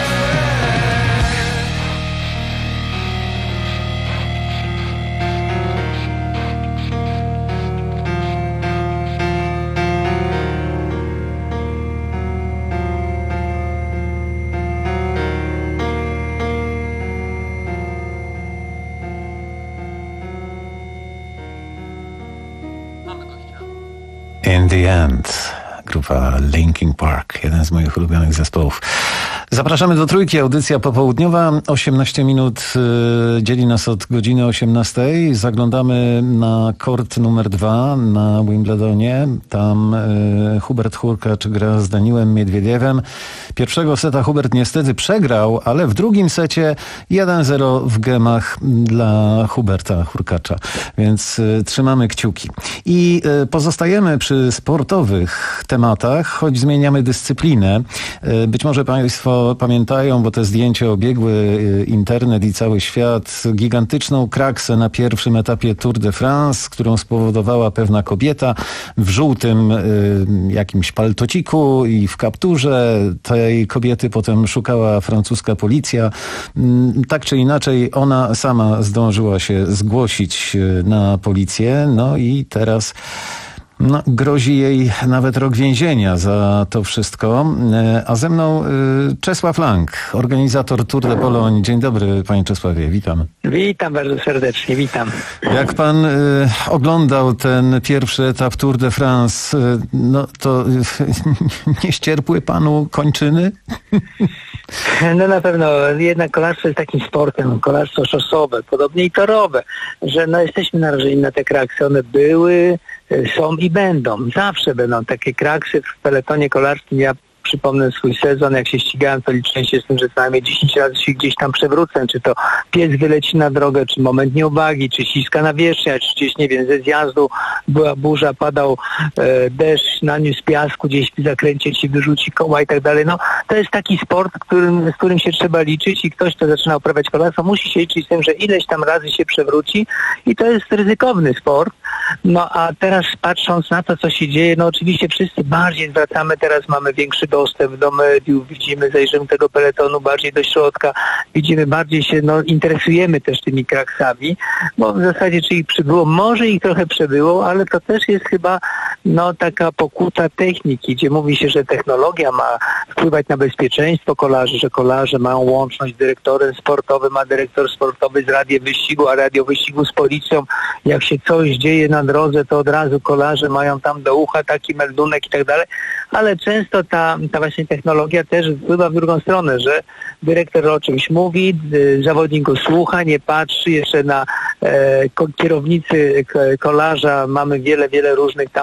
C: In the End, grupa Linkin Park, jeden z moich ulubionych zespołów. Zapraszamy do Trójki, audycja popołudniowa. osiemnaście minut y, dzieli nas od godziny osiemnastej. Zaglądamy na kort numer dwa na Wimbledonie. Tam y, Hubert Hurkacz gra z Daniilem Miedwiediewem. Pierwszego seta Hubert niestety przegrał, ale w drugim secie jeden zero w gemach dla Huberta Hurkacza. Więc y, trzymamy kciuki. I y, pozostajemy przy sportowych tematach, choć zmieniamy dyscyplinę. Y, być może Państwo pamiętają, bo te zdjęcia obiegły internet i cały świat, gigantyczną kraksę na pierwszym etapie Tour de France, którą spowodowała pewna kobieta w żółtym y, jakimś paltociku i w kapturze. Tej kobiety potem szukała francuska policja. Y, tak czy inaczej ona sama zdążyła się zgłosić na policję. No i teraz no, grozi jej nawet rok więzienia za to wszystko. A ze mną Czesław Lang, organizator Tour de Pologne. Dzień dobry, panie Czesławie, witam.
A: Witam bardzo serdecznie, witam.
C: Jak pan y, oglądał ten pierwszy etap Tour de France, y, no to y, nie ścierpły panu kończyny?
A: No na pewno, jednak kolarstwo jest takim sportem, kolarstwo szosowe, podobnie i torowe, że no jesteśmy narażeni na te kraksy. One były, są i będą. Zawsze będą takie kraksy w peletonie kolarskim. Ja przypomnę swój sezon, jak się ścigałem, to liczyłem się z tym, że co najmniej dziesięć razy się gdzieś tam przewrócę, czy to pies wyleci na drogę, czy moment nieuwagi, czy śliska nawierzchnia, czy gdzieś, nie wiem, ze zjazdu była burza, padał e, deszcz, naniósł piasku, gdzieś w zakręcie ci wyrzuci koła i tak dalej. No, to jest taki sport, którym, z którym się trzeba liczyć i ktoś, kto zaczyna uprawiać kolarstwo, musi się liczyć z tym, że ileś tam razy się przewróci i to jest ryzykowny sport. No a teraz patrząc na to, co się dzieje, no oczywiście wszyscy bardziej zwracamy, teraz mamy większy dostęp do mediów, widzimy, zajrzymy tego peletonu bardziej do środka, widzimy, bardziej się, no interesujemy też tymi kraksami, bo w zasadzie czy ich przybyło, może ich trochę przebyło, ale to też jest chyba no taka pokuta techniki, gdzie mówi się, że technologia ma wpływać na bezpieczeństwo kolarzy, że kolarze mają łączność z dyrektorem sportowym, a dyrektor sportowy z radiem wyścigu, a radio wyścigu z policją. Jak się coś dzieje na drodze, to od razu kolarze mają tam do ucha taki meldunek i tak dalej, ale często ta, ta właśnie technologia też wpływa w drugą stronę, że dyrektor o czymś mówi, zawodnik go słucha, nie patrzy, jeszcze na e, kierownicy kolarza mamy wiele, wiele różnych tam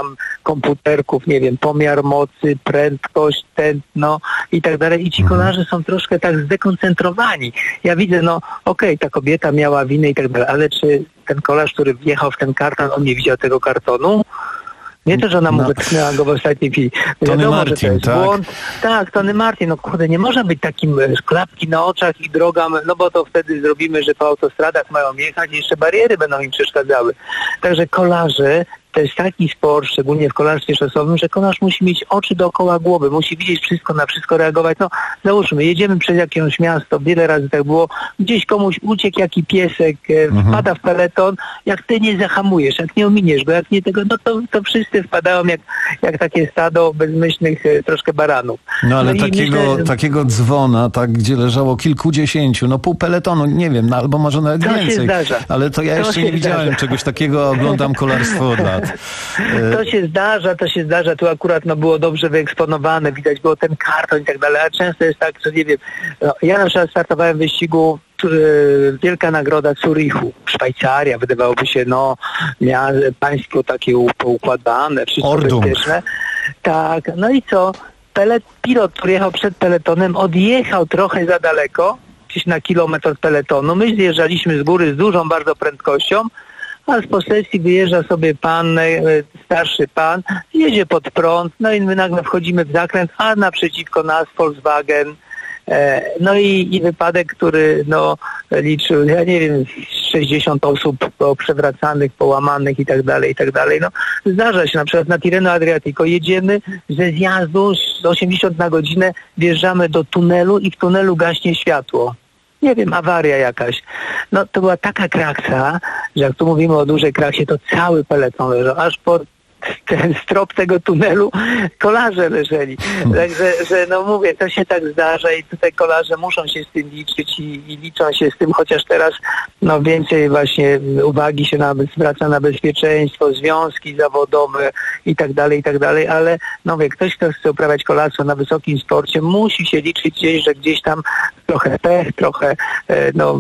A: komputerków, nie wiem, pomiar mocy, prędkość, tętno i tak dalej. I ci kolarze są troszkę tak zdekoncentrowani. Ja widzę, no okej, okay, ta kobieta miała winę i tak dalej, ale czy ten kolarz, który wjechał w ten karton, on nie widział tego kartonu? Nie to, że ona mu no. wytknęła go w ostatniej chwili.
C: Tony
A: Wiadomo,
C: Martin,
A: że to jest
C: tak?
A: błąd. Tak, Tony Martin, no kurde, nie może być takim e, klapki na oczach i droga, no bo to wtedy zrobimy, że po autostradach mają jechać i jeszcze bariery będą im przeszkadzały. Także kolarze, to jest taki sport, szczególnie w kolarstwie szosowym, że kolarz musi mieć oczy dookoła głowy, musi widzieć wszystko, na wszystko reagować. No załóżmy, jedziemy przez jakieś miasto, wiele razy tak było, gdzieś komuś uciekł jaki piesek, e, wpada w peleton, jak ty nie zahamujesz, jak nie ominiesz go, jak nie tego, no to, to wszyscy wpadają jak, jak takie stado bezmyślnych e, troszkę baranów.
C: No ale
A: no
C: takiego,
A: myślę,
C: takiego dzwona, tak, gdzie leżało kilkudziesięciu, no pół peletonu, nie wiem, no, albo może nawet
A: to
C: więcej.
A: Się zdarza.
C: Ale to ja
A: to
C: jeszcze nie widziałem
A: zdarza.
C: czegoś takiego, oglądam kolarstwo od lat.
A: To się zdarza, to się zdarza, tu akurat no, było dobrze wyeksponowane, widać było ten karton i tak dalej, a często jest tak, że nie wiem, no, ja na przykład startowałem w wyścigu y, Wielka Nagroda Zurichu, Szwajcaria, wydawałoby się, no, miało państwo takie u, poukładane, wszystko
C: Ordnung.
A: bezpieczne. Tak, no i co? Pelet, pilot, który jechał przed peletonem, odjechał trochę za daleko, gdzieś na kilometr od peletonu, my zjeżdżaliśmy z góry z dużą bardzo prędkością, a z posesji wyjeżdża sobie pan, starszy pan, jedzie pod prąd, no i my nagle wchodzimy w zakręt, a naprzeciwko nas Volkswagen, no i, i wypadek, który no liczył, ja nie wiem, sześćdziesiąt osób przewracanych, połamanych i tak dalej, i tak dalej. No zdarza się, na przykład na Tirreno Adriatico jedziemy ze zjazdu z osiemdziesiąt na godzinę, wjeżdżamy do tunelu i w tunelu gaśnie światło. Nie wiem, awaria jakaś. No to była taka kraksa, że jak tu mówimy o dużej kraksie, to cały peleton leżał, aż po ten strop tego tunelu kolarze leżeli. Także, że no mówię, to się tak zdarza i tutaj kolarze muszą się z tym liczyć i, i liczą się z tym, chociaż teraz no więcej właśnie uwagi się na, zwraca na bezpieczeństwo, związki zawodowe i tak dalej, i tak dalej, ale no wie, ktoś, kto chce uprawiać kolarstwo na wysokim sporcie, musi się liczyć gdzieś, że gdzieś tam trochę pech, trochę no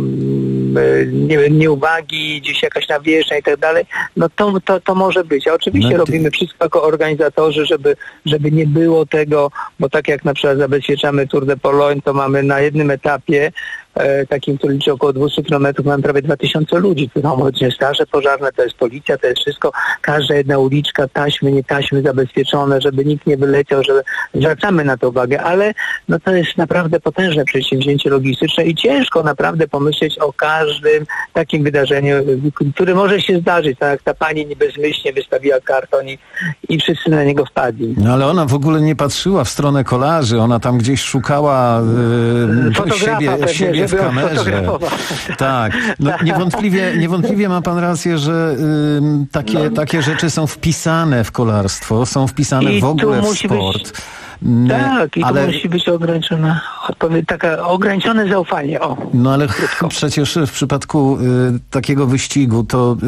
A: nie, nieuwagi, gdzieś jakaś nawierzchnia i tak dalej, no to, to, to może być. A oczywiście no, robimy wszystko jako organizatorzy, żeby, żeby nie było tego, bo tak jak na przykład zabezpieczamy Tour de Pologne, to mamy na jednym etapie e, takim, który liczy około dwieście kilometrów, mamy prawie dwa tysiące ludzi. To są choć straże pożarne, to jest policja, to jest wszystko, każda jedna uliczka, taśmy, nie taśmy zabezpieczone, żeby nikt nie wyleciał, żeby zwracamy na to uwagę, ale no to jest naprawdę potężne przedsięwzięcie logistyczne i ciężko naprawdę pomyśleć o każdym takim wydarzeniu, które może się zdarzyć, tak jak ta pani bezmyślnie wystawiła karton i, i wszyscy na niego wpadli.
C: No ale ona w ogóle nie patrzyła w stronę kolarzy, ona tam gdzieś szukała yy, siebie, pewnie, siebie w kamerze. Tak, no, niewątpliwie, niewątpliwie ma pan rację, że yy, takie, no. takie rzeczy są wpisane w kolarstwo, są wpisane
A: I
C: w ogóle w
A: musi
C: sport.
A: Być... Tak, i
C: ale...
A: to musi być ograniczona odpowiedź, taka ograniczone zaufanie. O,
C: no ale krótko. Przecież w przypadku y, takiego wyścigu to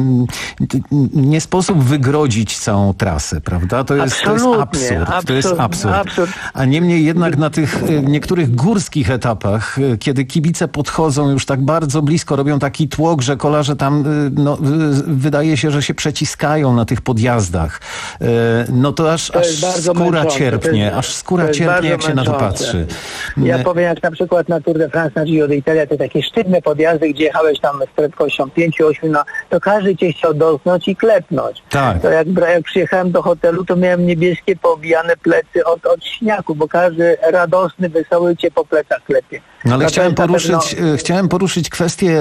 C: y, nie sposób wygrodzić całą trasę, prawda? To jest, to jest absurd. absurd. To jest absurd. absurd. A niemniej jednak na tych y, niektórych górskich etapach, y, kiedy kibice podchodzą już tak bardzo blisko, robią taki tłok, że kolarze tam y, no, y, wydaje się, że się przeciskają na tych podjazdach. Y, no to aż,
A: to
C: aż skóra
A: męczące.
C: cierpnie. Aż skóra cierpnie, jak się na to patrzy.
A: Ja powiem, jak na przykład na Tour de France, na Giro d'Italia, te takie sztywne podjazdy, gdzie jechałeś tam z prędkością pięć osiem, no to każdy cię chciał dotknąć i klepnąć.
C: Tak.
A: To jak, jak przyjechałem do hotelu, to miałem niebieskie poobijane plecy od, od śniaku, bo każdy radosny, wesoły cię po plecach klepie.
C: No ale
A: no
C: chciałem poruszyć,
A: pewno...
C: chciałem poruszyć kwestię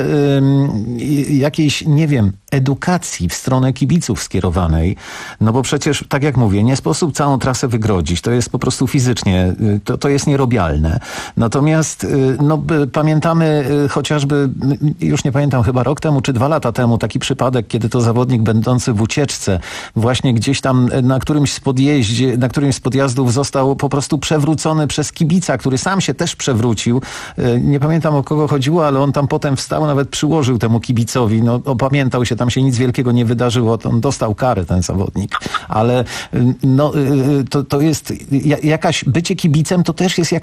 C: y, jakiejś, nie wiem, edukacji w stronę kibiców skierowanej, no bo przecież, tak jak mówię, nie sposób całą trasę wygrodzić, to jest po prostu fizycznie, to, to jest nierobialne. Natomiast y, no, y, pamiętamy y, chociażby, y, już nie pamiętam, chyba rok temu czy dwa lata temu, taki przypadek, kiedy to zawodnik będący w ucieczce właśnie gdzieś tam na którymś z podjeździe, na którymś z podjazdów został po prostu przewrócony przez kibica, który sam się też przewrócił. Nie pamiętam, o kogo chodziło, ale on tam potem wstał, nawet przyłożył temu kibicowi. No, opamiętał się, tam się nic wielkiego nie wydarzyło. On dostał karę, ten zawodnik. Ale no, to, to jest jakaś, bycie kibicem to też jest jakaś odpowiedzialność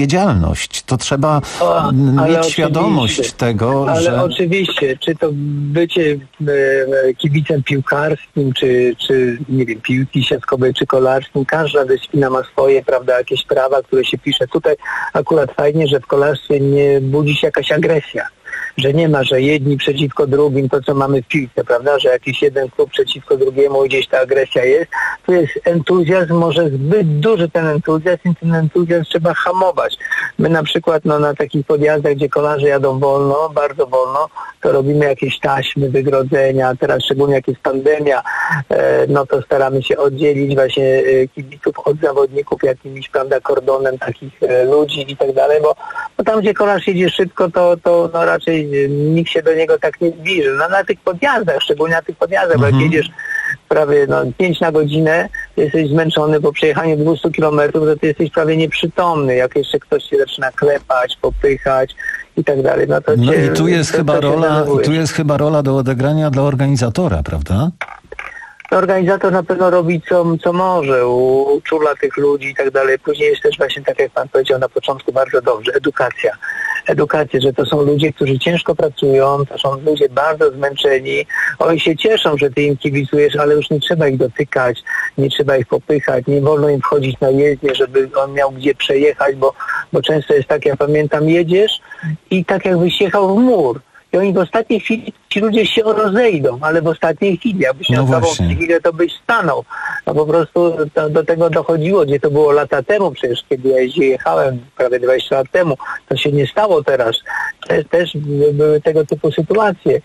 C: odpowiedzialność. To trzeba
A: O,
C: mieć
A: ale
C: świadomość
A: oczywiście.
C: tego,
A: Ale
C: że...
A: oczywiście, czy to bycie e, kibicem piłkarskim, czy, czy nie wiem, piłki siatkowej, czy kolarskim, każda dyscyplina ma swoje, prawda, jakieś prawa, które się pisze. Tutaj akurat fajnie, że w kolarstwie nie budzi się jakaś agresja. Że nie ma, że jedni przeciwko drugim, to co mamy w piłce, prawda, że jakiś jeden klub przeciwko drugiemu, gdzieś ta agresja jest. Tu jest entuzjazm, może zbyt duży ten entuzjazm i ten entuzjazm trzeba hamować. My na przykład no, na takich podjazdach, gdzie kolarze jadą wolno, bardzo wolno, to robimy jakieś taśmy, wygrodzenia, teraz szczególnie jak jest pandemia, e, no to staramy się oddzielić właśnie e, kibiców od zawodników jakimś, prawda, kordonem takich e, ludzi i tak dalej, bo, bo tam, gdzie kolarz jedzie szybko, to, to no, raczej nikt się do niego tak nie zbliży. No na tych podjazdach, szczególnie na tych podjazdach, mhm. bo jak jedziesz prawie no, pięć na godzinę, jesteś zmęczony po przejechaniu dwieście kilometrów, to ty jesteś prawie nieprzytomny. Jak jeszcze ktoś się zaczyna klepać, popychać i tak dalej. No, to
C: no
A: cię,
C: i tu jest,
A: to,
C: chyba
A: to
C: rola, tu jest chyba rola do odegrania dla organizatora, prawda?
A: Organizator na pewno robi co, co może, uczula tych ludzi i tak dalej. Później jest też właśnie, tak jak pan powiedział na początku, bardzo dobrze, edukacja. Edukacja, że to są ludzie, którzy ciężko pracują, to są ludzie bardzo zmęczeni. Oni się cieszą, że ty im kibicujesz, ale już nie trzeba ich dotykać, nie trzeba ich popychać, nie wolno im wchodzić na jezdnię, żeby on miał gdzie przejechać, bo, bo często jest tak, ja pamiętam, jedziesz i tak jakbyś jechał w mur. I oni w ostatniej chwili, ci ludzie się rozejdą, ale w ostatniej chwili, jakbyś miał
C: no
A: całą chwilę, to byś stanął. No po prostu to, do tego dochodziło, gdzie to było lata temu, przecież kiedy ja jechałem prawie dwadzieścia lat temu, to się nie stało teraz. Też, też były tego typu sytuacje.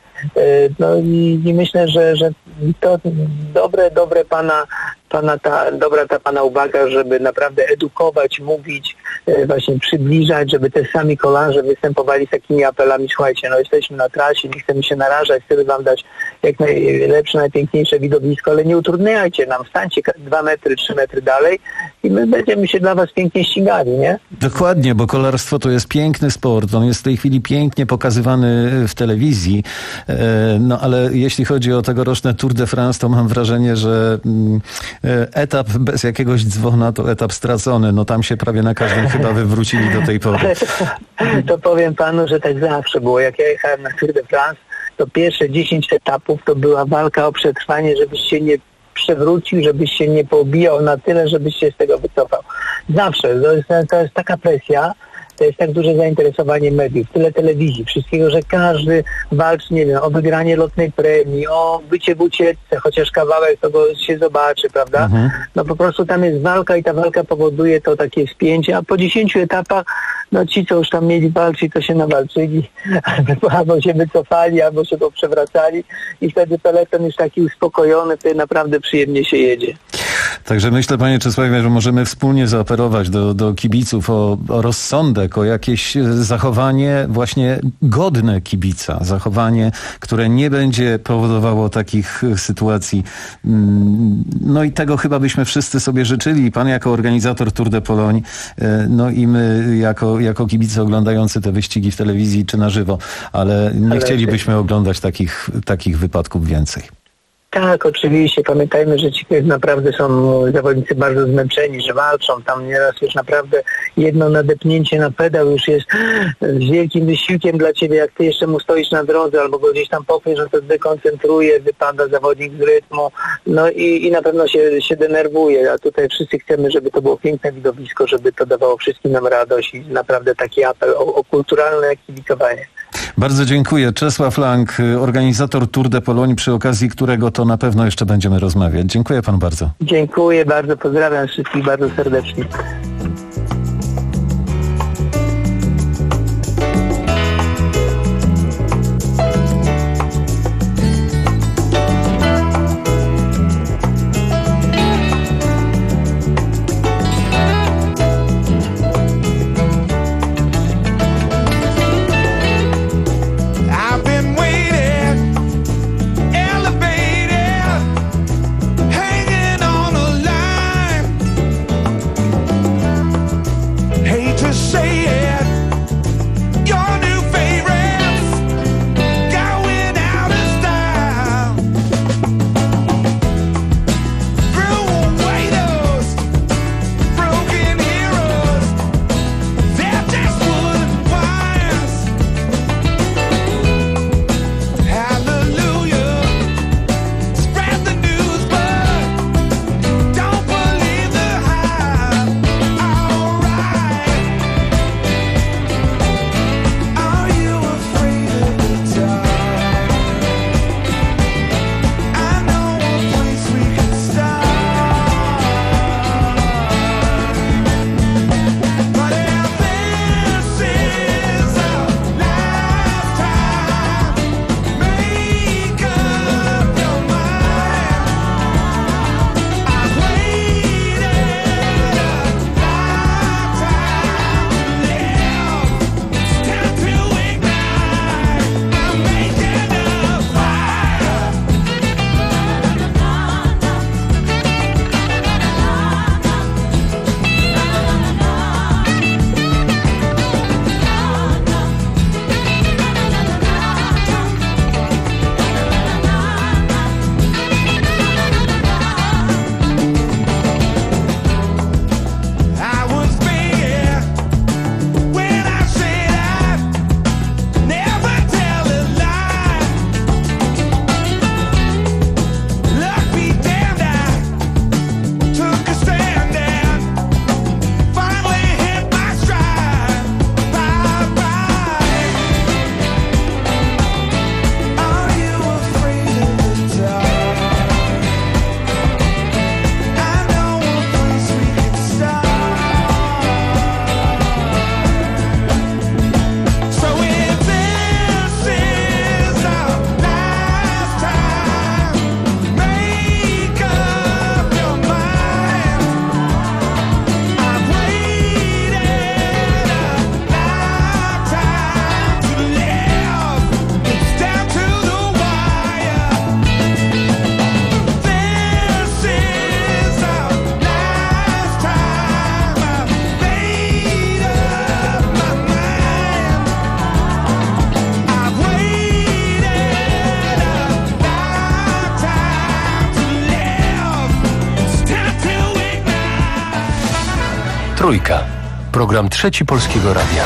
A: No i, i myślę, że, że to dobre, dobre pana, pana ta, dobra ta pana uwaga, żeby naprawdę edukować, mówić, właśnie przybliżać, żeby te sami kolarze występowali z takimi apelami, słuchajcie, no jesteśmy na trasie, nie chcemy się narażać, chcemy wam dać jak najlepsze, najpiękniejsze widowisko, ale nie utrudniajcie nam, stańcie dwa metry, trzy metry dalej i my będziemy się dla was pięknie ścigali, nie?
C: Dokładnie, bo kolarstwo to jest piękny sport, on jest w tej chwili pięknie pokazywany w telewizji, no ale jeśli chodzi o tegoroczne Tour de France, to mam wrażenie, że etap bez jakiegoś dzwona to etap stracony, no tam się prawie na każdym chyba wywrócili do tej pory.
A: To powiem panu, że tak zawsze było. Jak ja jechałem na Tour de France, to pierwsze dziesięć etapów to była walka o przetrwanie, żebyś się nie przewrócił, żebyś się nie pobijał na tyle, żebyś się z tego wycofał. Zawsze. To jest, to jest taka presja, to jest tak duże zainteresowanie mediów, tyle telewizji, wszystkiego, że każdy walczy, nie wiem, o wygranie lotnej premii, o bycie w ucieczce, chociaż kawałek tego się zobaczy, prawda? Mhm. No po prostu tam jest walka i ta walka powoduje to takie spięcie, a po dziesięciu etapach, no ci, co już tam mieli walczyć, to się nawalczyli, albo, albo się wycofali, albo się poprzewracali i wtedy peleton już taki uspokojony, to naprawdę przyjemnie się jedzie.
C: Także myślę, panie Czesławie, że możemy wspólnie zaapelować do, do kibiców o, o rozsądek, o jakieś zachowanie właśnie godne kibica, zachowanie, które nie będzie powodowało takich sytuacji. No i tego chyba byśmy wszyscy sobie życzyli. Pan jako organizator Tour de Pologne, no i my jako, jako kibice oglądający te wyścigi w telewizji czy na żywo, ale nie ale chcielibyśmy oglądać takich, takich wypadków więcej.
A: Tak, oczywiście. Pamiętajmy, że ci naprawdę są zawodnicy bardzo zmęczeni, że walczą. Tam nieraz już naprawdę jedno nadepnięcie na pedał już jest z wielkim wysiłkiem dla ciebie, jak ty jeszcze mu stoisz na drodze albo go gdzieś tam popniesz, że to zdekoncentruje, wypada zawodnik z rytmu, no i, i na pewno się, się denerwuje. A tutaj wszyscy chcemy, żeby to było piękne widowisko, żeby to dawało wszystkim nam radość i naprawdę taki apel o, o kulturalne kibicowanie.
C: Bardzo dziękuję. Czesław Lang, organizator Tour de Pologne, przy okazji którego to na pewno jeszcze będziemy rozmawiać. Dziękuję panu bardzo.
A: Dziękuję bardzo, pozdrawiam wszystkich bardzo serdecznie.
J: Hanging on a line.
X: Trójka. Program Trzeci Polskiego Radia.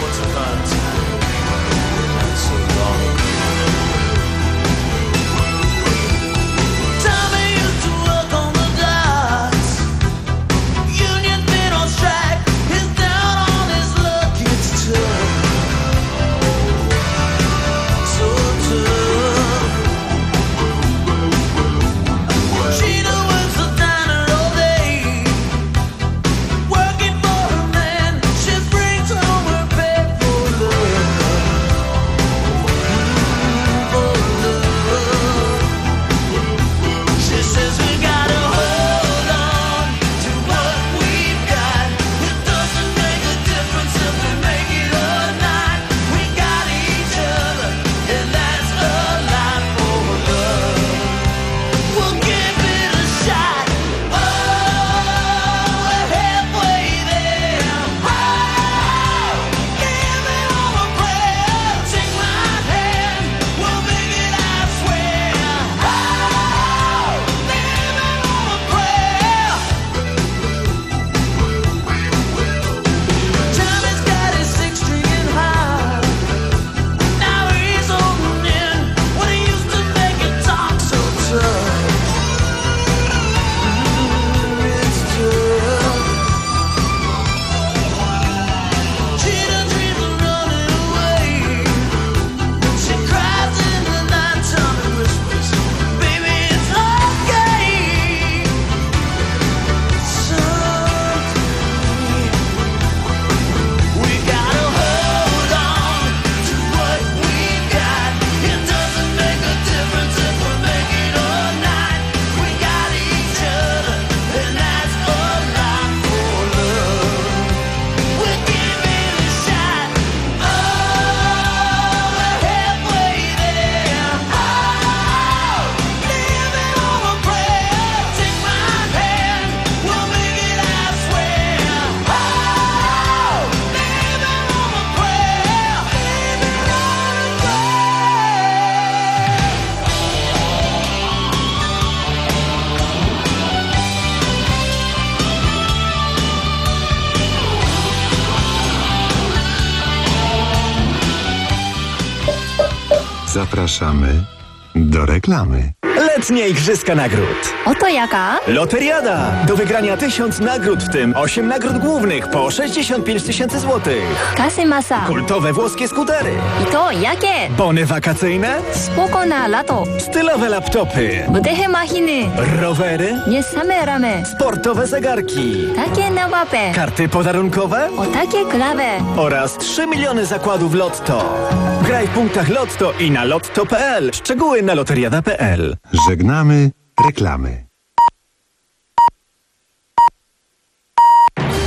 B: Zapraszamy do reklamy.
S: Letnie Igrzyska Nagród.
T: Oto jaka?
S: Loteriada. Do wygrania tysiąc nagród, w tym osiem nagród głównych po sześćdziesiąt pięć tysięcy złotych.
T: Kasy masa.
S: Kultowe włoskie skutery.
T: I to jakie?
S: Bony wakacyjne.
T: Spoko na lato.
S: Stylowe laptopy.
T: Budehe machiny.
S: Rowery.
T: Nie same ramy.
S: Sportowe zegarki.
T: Takie na łapę.
S: Karty podarunkowe.
T: O takie klawe.
S: Oraz trzy miliony zakładów Lotto. Graj w punktach Lotto i na lotto kropka p l. Szczegóły na loteriada kropka p l.
B: Żegnamy reklamy.